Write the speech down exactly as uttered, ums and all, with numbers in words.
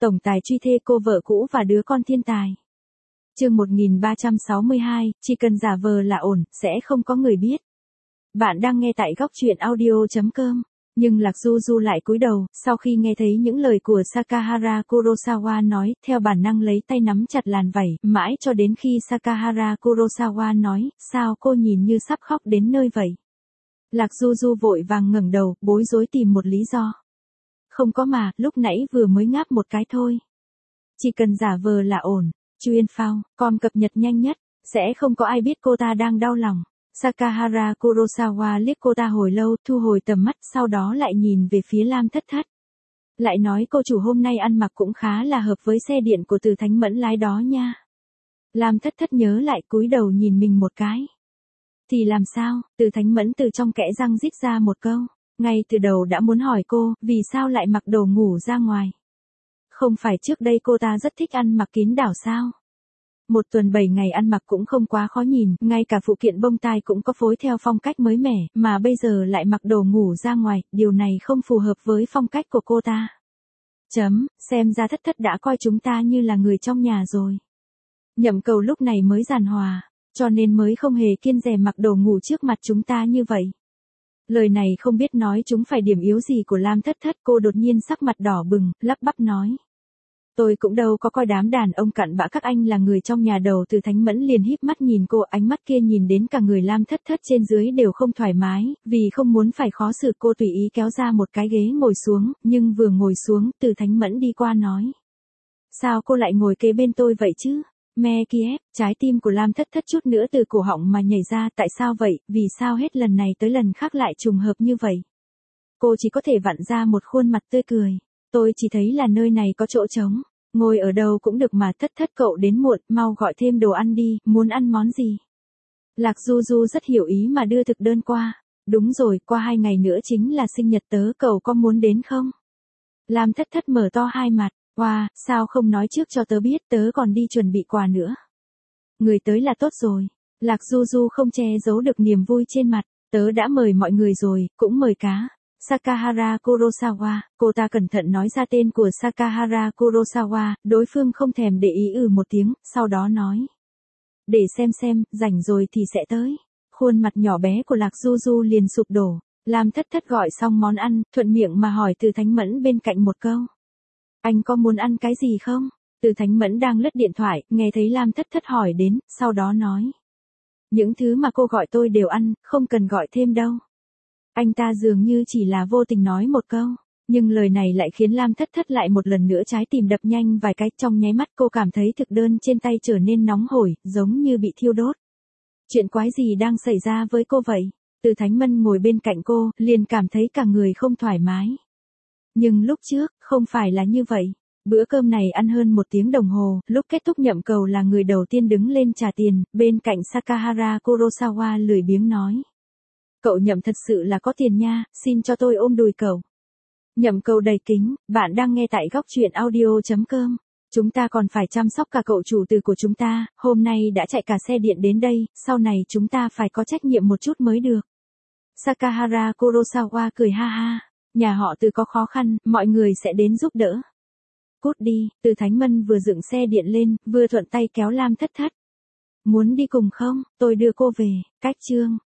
Tổng tài truy thê cô vợ cũ và đứa con thiên tài. Chương một nghìn ba trăm sáu mươi hai, chỉ cần giả vờ là ổn, sẽ không có người biết. Bạn đang nghe tại góc truyện audio chấm com. Nhưng Lạc Du Du lại cúi đầu, sau khi nghe thấy những lời của Sakahara Kurosawa nói, theo bản năng lấy tay nắm chặt làn vảy, mãi cho đến khi Sakahara Kurosawa nói, sao cô nhìn như sắp khóc đến nơi vậy. Lạc Du Du vội vàng ngẩng đầu, bối rối tìm một lý do. Không có mà, lúc nãy vừa mới ngáp một cái thôi. Chỉ cần giả vờ là ổn. Chuyên phao, com cập nhật nhanh nhất, sẽ không có ai biết cô ta đang đau lòng. Sakahara Kurosawa liếc cô ta hồi lâu, thu hồi tầm mắt, sau đó lại nhìn về phía Lam Thất Thất. Lại nói cô chủ hôm nay ăn mặc cũng khá là hợp với xe điện của Từ Thánh Mẫn lái đó nha. Lam Thất Thất nhớ lại, cúi đầu nhìn mình một cái. Thì làm sao? Từ Thánh Mẫn từ trong kẽ răng rít ra một câu. Ngay từ đầu đã muốn hỏi cô, vì sao lại mặc đồ ngủ ra ngoài. Không phải trước đây cô ta rất thích ăn mặc kín đảo sao? Một tuần bảy ngày ăn mặc cũng không quá khó nhìn, ngay cả phụ kiện bông tai cũng có phối theo phong cách mới mẻ, mà bây giờ lại mặc đồ ngủ ra ngoài, điều này không phù hợp với phong cách của cô ta. Chấm, xem ra Thất Thất đã coi chúng ta như là người trong nhà rồi. Nhậm Cầu lúc này mới giàn hòa, cho nên mới không hề kiêng dè mặc đồ ngủ trước mặt chúng ta như vậy. Lời này không biết nói chúng phải điểm yếu gì của Lam Thất Thất, cô đột nhiên sắc mặt đỏ bừng, lắp bắp nói. Tôi cũng đâu có coi đám đàn ông cặn bã các anh là người trong nhà đầu. Từ Thánh Mẫn liền híp mắt nhìn cô, ánh mắt kia nhìn đến cả người Lam Thất Thất trên dưới đều không thoải mái, vì không muốn phải khó xử cô tùy ý kéo ra một cái ghế ngồi xuống, nhưng vừa ngồi xuống, Từ Thánh Mẫn đi qua nói. Sao cô lại ngồi kế bên tôi vậy chứ? Me Kiev, trái tim của Lam Thất Thất chút nữa từ cổ họng mà nhảy ra, tại sao vậy, vì sao hết lần này tới lần khác lại trùng hợp như vậy? Cô chỉ có thể vặn ra một khuôn mặt tươi cười. Tôi chỉ thấy là nơi này có chỗ trống, ngồi ở đâu cũng được mà. Thất Thất cậu đến muộn, mau gọi thêm đồ ăn đi, muốn ăn món gì? Lạc Du Du rất hiểu ý mà đưa thực đơn qua. Đúng rồi, qua hai ngày nữa chính là sinh nhật tớ, cậu có muốn đến không? Lam Thất Thất mở to hai mặt, wow, sao không nói trước cho tớ biết, tớ còn đi chuẩn bị quà nữa. Người tới là tốt rồi. Lạc Du Du không che giấu được niềm vui trên mặt, tớ đã mời mọi người rồi, cũng mời cá. Sakahara Kurosawa, cô ta cẩn thận nói ra tên của Sakahara Kurosawa, đối phương không thèm để ý ừ một tiếng, sau đó nói. Để xem xem, rảnh rồi thì sẽ tới. Khuôn mặt nhỏ bé của Lạc Du Du liền sụp đổ. Lam Thất Thất gọi xong món ăn, thuận miệng mà hỏi Từ Thánh Mẫn bên cạnh một câu. Anh có muốn ăn cái gì không? Từ Thánh Mẫn đang lướt điện thoại, nghe thấy Lam Thất Thất hỏi đến, sau đó nói. Những thứ mà cô gọi tôi đều ăn, không cần gọi thêm đâu. Anh ta dường như chỉ là vô tình nói một câu, nhưng lời này lại khiến Lam Thất Thất lại một lần nữa trái tim đập nhanh vài cái, trong nháy mắt cô cảm thấy thực đơn trên tay trở nên nóng hổi, giống như bị thiêu đốt. Chuyện quái gì đang xảy ra với cô vậy? Từ Thánh Mẫn ngồi bên cạnh cô, liền cảm thấy cả người không thoải mái. Nhưng lúc trước, không phải là như vậy. Bữa cơm này ăn hơn một tiếng đồng hồ, lúc kết thúc Nhậm Cầu là người đầu tiên đứng lên trả tiền, bên cạnh Sakahara Kurosawa lười biếng nói. Cậu Nhậm thật sự là có tiền nha, xin cho tôi ôm đùi cậu. Nhậm Cầu đầy kính, bạn đang nghe tại góc truyện audio chấm com. Chúng ta còn phải chăm sóc cả cậu chủ tử của chúng ta, hôm nay đã chạy cả xe điện đến đây, sau này chúng ta phải có trách nhiệm một chút mới được. Sakahara Kurosawa cười ha ha, nhà họ Từ có khó khăn, mọi người sẽ đến giúp đỡ. Cút đi. Từ Thánh Mẫn vừa dựng xe điện lên, vừa thuận tay kéo Lam Thất Thất. Muốn đi cùng không, tôi đưa cô về. Cách chương.